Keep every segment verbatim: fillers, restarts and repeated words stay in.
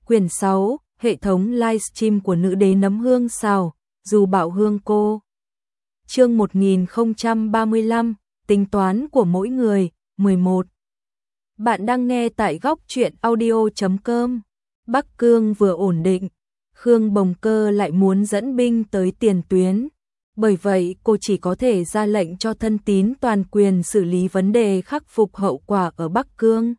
Quyển sáu, hệ thống livestream của nữ đế nấm hương xào, dù bảo hương cô. Chương một nghìn không trăm ba mươi lăm, tính toán của mỗi người, mười một. Bạn đang nghe tại góc truyện audio chấm com. Bắc Cương vừa ổn định, Khương Bồng Cơ lại muốn dẫn binh tới tiền tuyến. Bởi vậy cô chỉ có thể ra lệnh cho thân tín toàn quyền xử lý vấn đề khắc phục hậu quả ở Bắc Cương.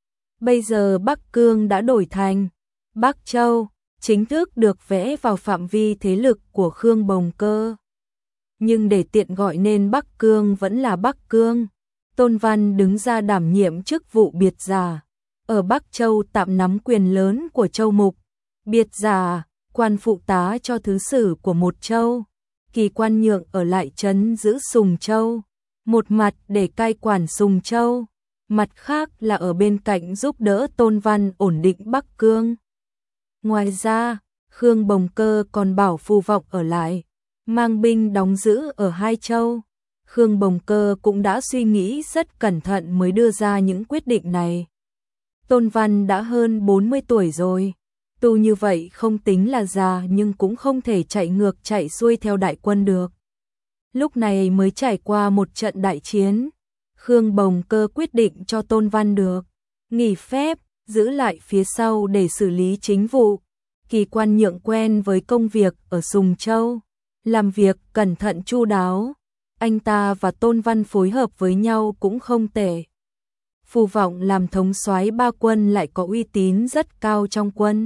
Bây giờ Bắc Cương đã đổi thành Bắc Châu, chính thức được vẽ vào phạm vi thế lực của Khương Bồng Cơ. Nhưng để tiện gọi nên Bắc Cương vẫn là Bắc Cương. Tôn Văn đứng ra đảm nhiệm chức vụ biệt giả. Ở Bắc Châu tạm nắm quyền lớn của châu mục. Biệt giả, quan phụ tá cho thứ sử của một châu. Kỳ Quan Nhượng ở lại trấn giữ Sùng Châu. Một mặt để cai quản Sùng Châu, mặt khác là ở bên cạnh giúp đỡ Tôn Văn ổn định Bắc Cương. Ngoài ra, Khương Bồng Cơ còn bảo Phù Vọng ở lại, mang binh đóng giữ ở hai châu. Khương Bồng Cơ cũng đã suy nghĩ rất cẩn thận mới đưa ra những quyết định này. Tôn Văn đã hơn bốn mươi tuổi rồi, tu như vậy không tính là già nhưng cũng không thể chạy ngược chạy xuôi theo đại quân được. Lúc này mới trải qua một trận đại chiến, Khương Bồng Cơ quyết định cho Tôn Văn được nghỉ phép, giữ lại phía sau để xử lý chính vụ. Kỳ Quan Nhượng quen với công việc ở Sùng Châu, làm việc cẩn thận chu đáo. Anh ta và Tôn Văn phối hợp với nhau cũng không tệ. Phù Vọng làm thống soái ba quân lại có uy tín rất cao trong quân.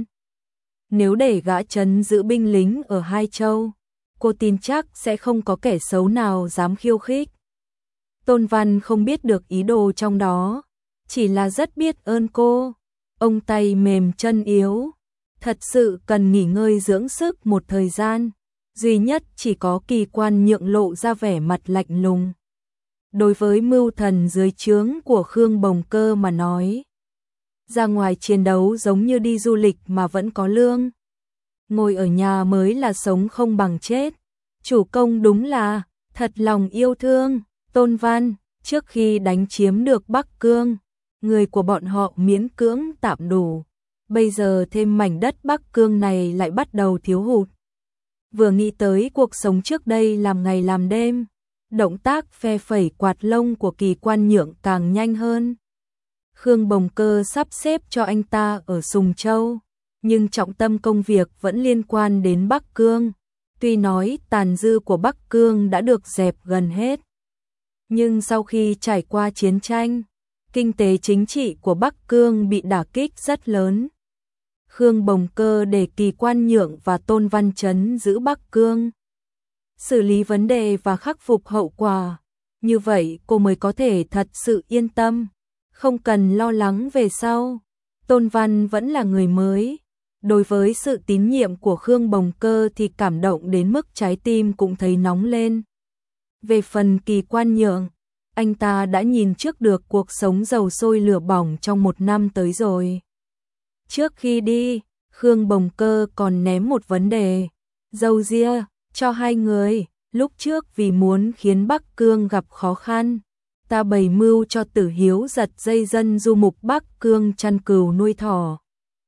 Nếu để gã trấn giữ binh lính ở hai châu, cô tin chắc sẽ không có kẻ xấu nào dám khiêu khích. Tôn Văn không biết được ý đồ trong đó, chỉ là rất biết ơn cô. Ông tay mềm chân yếu, thật sự cần nghỉ ngơi dưỡng sức một thời gian. Duy nhất chỉ có Kỳ Quan Nhượng lộ ra vẻ mặt lạnh lùng. Đối với mưu thần dưới trướng của Khương Bồng Cơ mà nói, ra ngoài chiến đấu giống như đi du lịch mà vẫn có lương. Ngồi ở nhà mới là sống không bằng chết. Chủ công đúng là thật lòng yêu thương Tôn Văn. Trước khi đánh chiếm được Bắc Cương, người của bọn họ miễn cưỡng tạm đủ. Bây giờ thêm mảnh đất Bắc Cương này lại bắt đầu thiếu hụt. Vừa nghĩ tới cuộc sống trước đây làm ngày làm đêm, động tác phe phẩy quạt lông của Kỳ Quan Nhượng càng nhanh hơn. Khương Bồng Cơ sắp xếp cho anh ta ở Sùng Châu, nhưng trọng tâm công việc vẫn liên quan đến Bắc Cương. Tuy nói tàn dư của Bắc Cương đã được dẹp gần hết, nhưng sau khi trải qua chiến tranh, kinh tế chính trị của Bắc Cương bị đả kích rất lớn. Khương Bồng Cơ để Kỳ Quan Nhượng và Tôn Văn trấn giữ Bắc Cương, xử lý vấn đề và khắc phục hậu quả. Như vậy cô mới có thể thật sự yên tâm, không cần lo lắng về sau. Tôn Văn vẫn là người mới. Đối với sự tín nhiệm của Khương Bồng Cơ thì cảm động đến mức trái tim cũng thấy nóng lên. Về phần Kỳ Quan Nhượng, anh ta đã nhìn trước được cuộc sống dầu sôi lửa bỏng trong một năm tới rồi. Trước khi đi, Khương Bồng Cơ còn ném một vấn đề dâu ria cho hai người. Lúc trước vì muốn khiến Bắc Cương gặp khó khăn, ta bày mưu cho Tử Hiếu giật dây dân du mục Bắc Cương chăn cừu nuôi thỏ.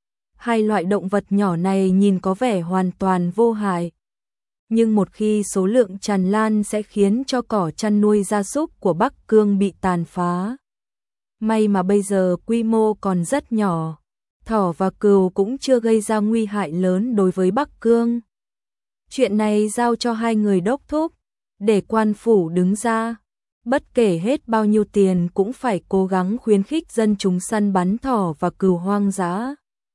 Hai loại động vật nhỏ này nhìn có vẻ hoàn toàn vô hại, nhưng một khi số lượng tràn lan sẽ khiến cho cỏ chăn nuôi gia súc của Bắc Cương bị tàn phá. May mà bây giờ quy mô còn rất nhỏ, thỏ và cừu cũng chưa gây ra nguy hại lớn đối với Bắc Cương. Chuyện này giao cho hai người đốc thúc, để quan phủ đứng ra. Bất kể hết bao nhiêu tiền cũng phải cố gắng khuyến khích dân chúng săn bắn thỏ và cừu hoang dã.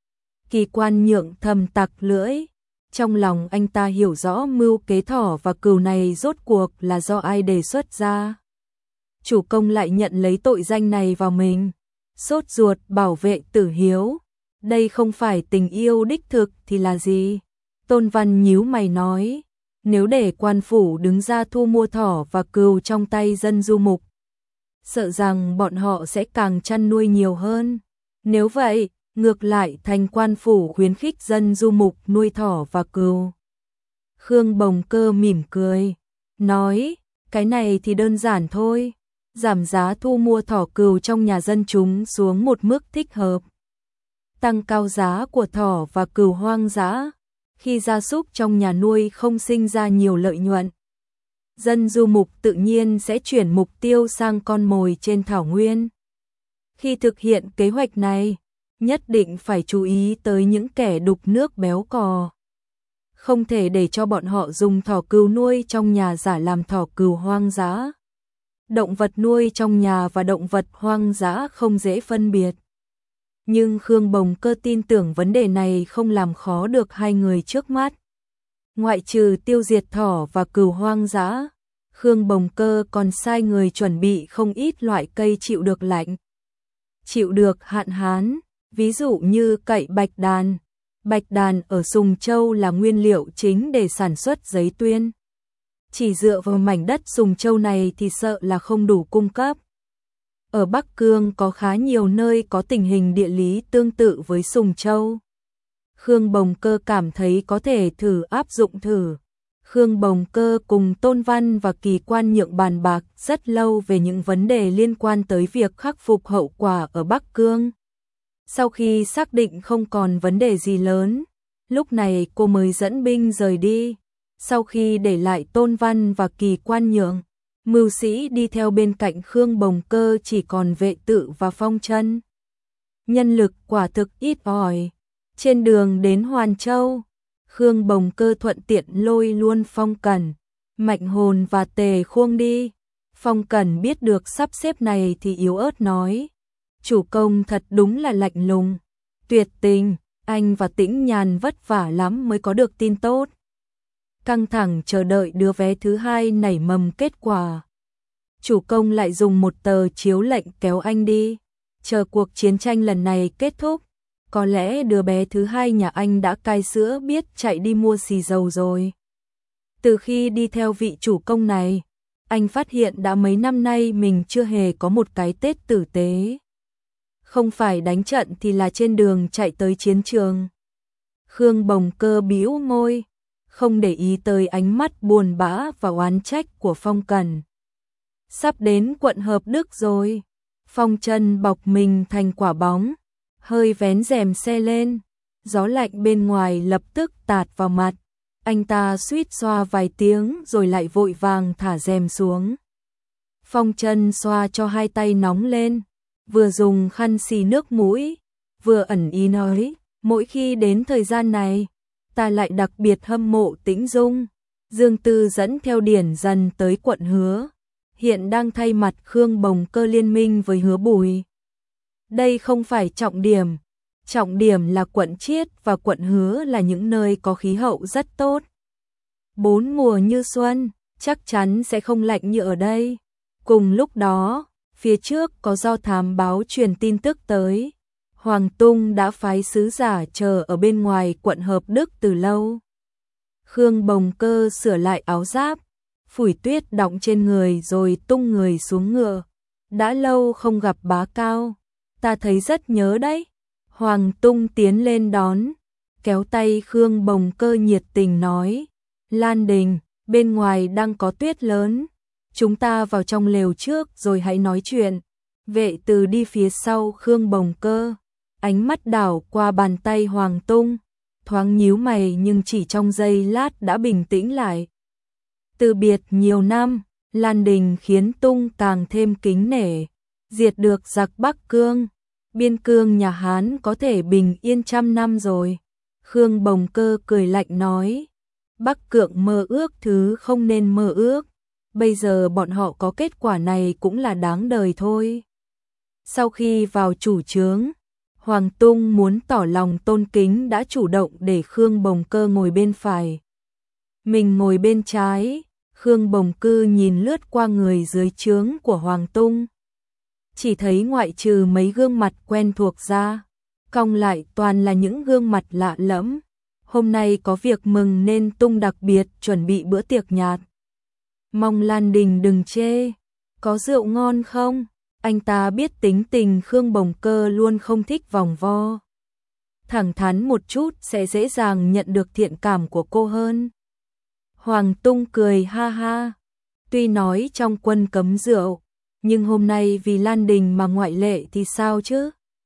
Kỳ Quan Nhượng thầm tặc lưỡi, trong lòng anh ta hiểu rõ mưu kế thỏ và cừu này rốt cuộc là do ai đề xuất ra. Chủ công lại nhận lấy tội danh này vào mình, sốt ruột bảo vệ Tử Hiếu. Đây không phải tình yêu đích thực thì là gì? Tôn Văn nhíu mày nói, nếu để quan phủ đứng ra thu mua thỏ và cừu trong tay dân du mục, sợ rằng bọn họ sẽ càng chăn nuôi nhiều hơn. Nếu vậy, ngược lại thành quan phủ khuyến khích dân du mục nuôi thỏ và cừu. Khương Bồng Cơ mỉm cười, nói, cái này thì đơn giản thôi, giảm giá thu mua thỏ cừu trong nhà dân chúng xuống một mức thích hợp. tăng cao giá của thỏ và cừu hoang dã, khi gia súc trong nhà nuôi không sinh ra nhiều lợi nhuận. Dân du mục tự nhiên sẽ chuyển mục tiêu sang con mồi trên thảo nguyên. Khi thực hiện kế hoạch này, nhất định phải chú ý tới những kẻ đục nước béo cò. Không thể để cho bọn họ dùng thỏ cừu nuôi trong nhà giả làm thỏ cừu hoang dã. Động vật nuôi trong nhà và động vật hoang dã không dễ phân biệt. Nhưng Khương Bồng Cơ tin tưởng vấn đề này không làm khó được hai người trước mắt. Ngoại trừ tiêu diệt thỏ và cừu hoang dã, Khương Bồng Cơ còn sai người chuẩn bị không ít loại cây chịu được lạnh, chịu được hạn hán, ví dụ như cậy bạch đàn. Bạch đàn ở Sùng Châu là nguyên liệu chính để sản xuất giấy tuyên. Chỉ dựa vào mảnh đất Sùng Châu này thì sợ là không đủ cung cấp. Ở Bắc Cương có khá nhiều nơi có tình hình địa lý tương tự với Sùng Châu. Khương Bồng Cơ cảm thấy có thể thử áp dụng thử. Khương Bồng Cơ cùng Tôn Văn và Kỳ Quan Nhượng bàn bạc rất lâu về những vấn đề liên quan tới việc khắc phục hậu quả ở Bắc Cương. Sau khi xác định không còn vấn đề gì lớn, lúc này cô mới dẫn binh rời đi. Sau khi để lại Tôn Văn và Kỳ Quan Nhượng, mưu sĩ đi theo bên cạnh Khương Bồng Cơ chỉ còn Vệ Tự và Phong Chân. Nhân lực quả thực ít ỏi. Trên đường đến Hoàn Châu, Khương Bồng Cơ thuận tiện lôi luôn Phong Cẩn, Mạnh Hồn và Tề Khuông đi. Phong Cẩn biết được sắp xếp này thì yếu ớt nói: chủ công thật đúng là lạnh lùng, tuyệt tình, anh và Tĩnh Nhàn vất vả lắm mới có được tin tốt. Căng thẳng chờ đợi đứa vé thứ hai nảy mầm kết quả. Chủ công lại dùng một tờ chiếu lệnh kéo anh đi. Chờ cuộc chiến tranh lần này kết thúc, có lẽ đứa bé thứ hai nhà anh đã cai sữa biết chạy đi mua xì dầu rồi. Từ khi đi theo vị chủ công này, anh phát hiện đã mấy năm nay mình chưa hề có một cái Tết tử tế. Không phải đánh trận thì là trên đường chạy tới chiến trường. Khương Bồng Cơ bĩu môi, không để ý tới ánh mắt buồn bã và oán trách của Phong Cẩn. Sắp đến quận Hợp Đức rồi. Phong Chân bọc mình thành quả bóng, hơi vén rèm xe lên. Gió lạnh bên ngoài lập tức tạt vào mặt. Anh ta suýt xoa vài tiếng rồi lại vội vàng thả rèm xuống. Phong Chân xoa cho hai tay nóng lên, vừa dùng khăn xì nước mũi, vừa ẩn ý nói, mỗi khi đến thời gian này, ta lại đặc biệt hâm mộ Tĩnh Dung. Dương Tư dẫn theo Điển Dần tới quận Hứa, hiện đang thay mặt Khương Bồng Cơ liên minh với Hứa Bùi. Đây không phải trọng điểm, trọng điểm là quận Chiết và quận Hứa là những nơi có khí hậu rất tốt. Bốn mùa như xuân, chắc chắn sẽ không lạnh như ở đây. Cùng lúc đó, phía trước có do thám báo truyền tin tức tới. Hoàng Tung đã phái sứ giả chờ ở bên ngoài quận Hợp Đức từ lâu. Khương Bồng Cơ sửa lại áo giáp, phủi tuyết đọng trên người rồi tung người xuống ngựa. Đã lâu không gặp bá cao, ta thấy rất nhớ đấy. Hoàng Tung tiến lên đón, kéo tay Khương Bồng Cơ nhiệt tình nói: Lan Đình, bên ngoài đang có tuyết lớn, chúng ta vào trong lều trước rồi hãy nói chuyện. Vệ Từ đi phía sau Khương Bồng Cơ, ánh mắt đảo qua bàn tay Hoàng Tung, thoáng nhíu mày nhưng chỉ trong giây lát đã bình tĩnh lại. Từ biệt nhiều năm, Lan Đình khiến Tung càng thêm kính nể. Diệt được giặc Bắc Cương, biên cương nhà Hán có thể bình yên trăm năm rồi. Khương Bồng Cơ cười lạnh nói: Bắc Cượng mơ ước thứ không nên mơ ước, bây giờ bọn họ có kết quả này cũng là đáng đời thôi. Sau khi vào chủ trướng, Hoàng Tung muốn tỏ lòng tôn kính đã chủ động để Khương Bồng Cơ ngồi bên phải, mình ngồi bên trái. Khương Bồng Cơ nhìn lướt qua người dưới trướng của Hoàng Tung, chỉ thấy ngoại trừ mấy gương mặt quen thuộc ra, cong lại toàn là những gương mặt lạ lẫm. Hôm nay có việc mừng nên Tung đặc biệt chuẩn bị bữa tiệc nhạt. Mong Lan Đình đừng chê, có rượu ngon không? Anh ta biết tính tình Khương Bồng Cơ luôn không thích vòng vo. Thẳng thắn một chút sẽ dễ dàng nhận được thiện cảm của cô hơn. Hoàng Tung cười ha ha, tuy nói trong quân cấm rượu, nhưng hôm nay vì Lan Đình mà ngoại lệ thì sao chứ?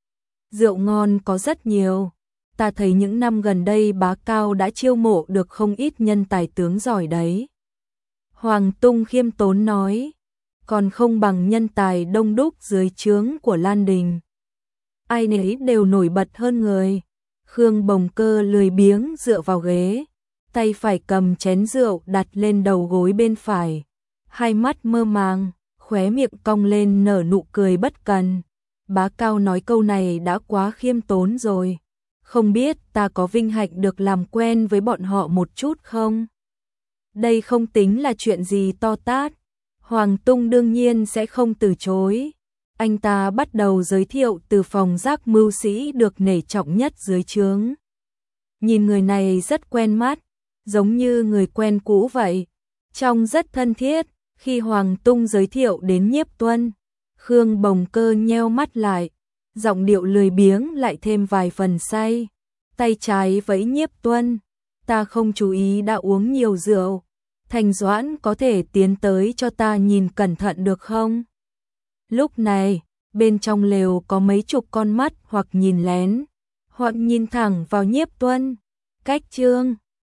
Rượu ngon có rất nhiều. Ta thấy những năm gần đây bá Cao đã chiêu mộ được không ít nhân tài tướng giỏi đấy. Hoàng Tung khiêm tốn nói, còn không bằng nhân tài đông đúc dưới trướng của Lan Đình. Ai nấy đều nổi bật hơn người. Khương Bồng Cơ lười biếng dựa vào ghế, tay phải cầm chén rượu đặt lên đầu gối bên phải, hai mắt mơ màng, khóe miệng cong lên nở nụ cười bất cần. Bá Cao nói câu này đã quá khiêm tốn rồi. Không biết ta có vinh hạnh được làm quen với bọn họ một chút không? Đây không tính là chuyện gì to tát. Hoàng Tung đương nhiên sẽ không từ chối. Anh ta bắt đầu giới thiệu từ phòng giác mưu sĩ được nể trọng nhất dưới trướng. Nhìn người này rất quen mắt, giống như người quen cũ vậy. Trông rất thân thiết. Khi Hoàng Tung giới thiệu đến Nhiếp Tuân, Khương Bồng Cơ nheo mắt lại, giọng điệu lười biếng lại thêm vài phần say. Tay trái vẫy Nhiếp Tuân, ta không chú ý đã uống nhiều rượu. Thành Doãn có thể tiến tới cho ta nhìn cẩn thận được không? Lúc này, bên trong lều có mấy chục con mắt hoặc nhìn lén, hoặc nhìn thẳng vào Nhiếp Tuân. Cách chương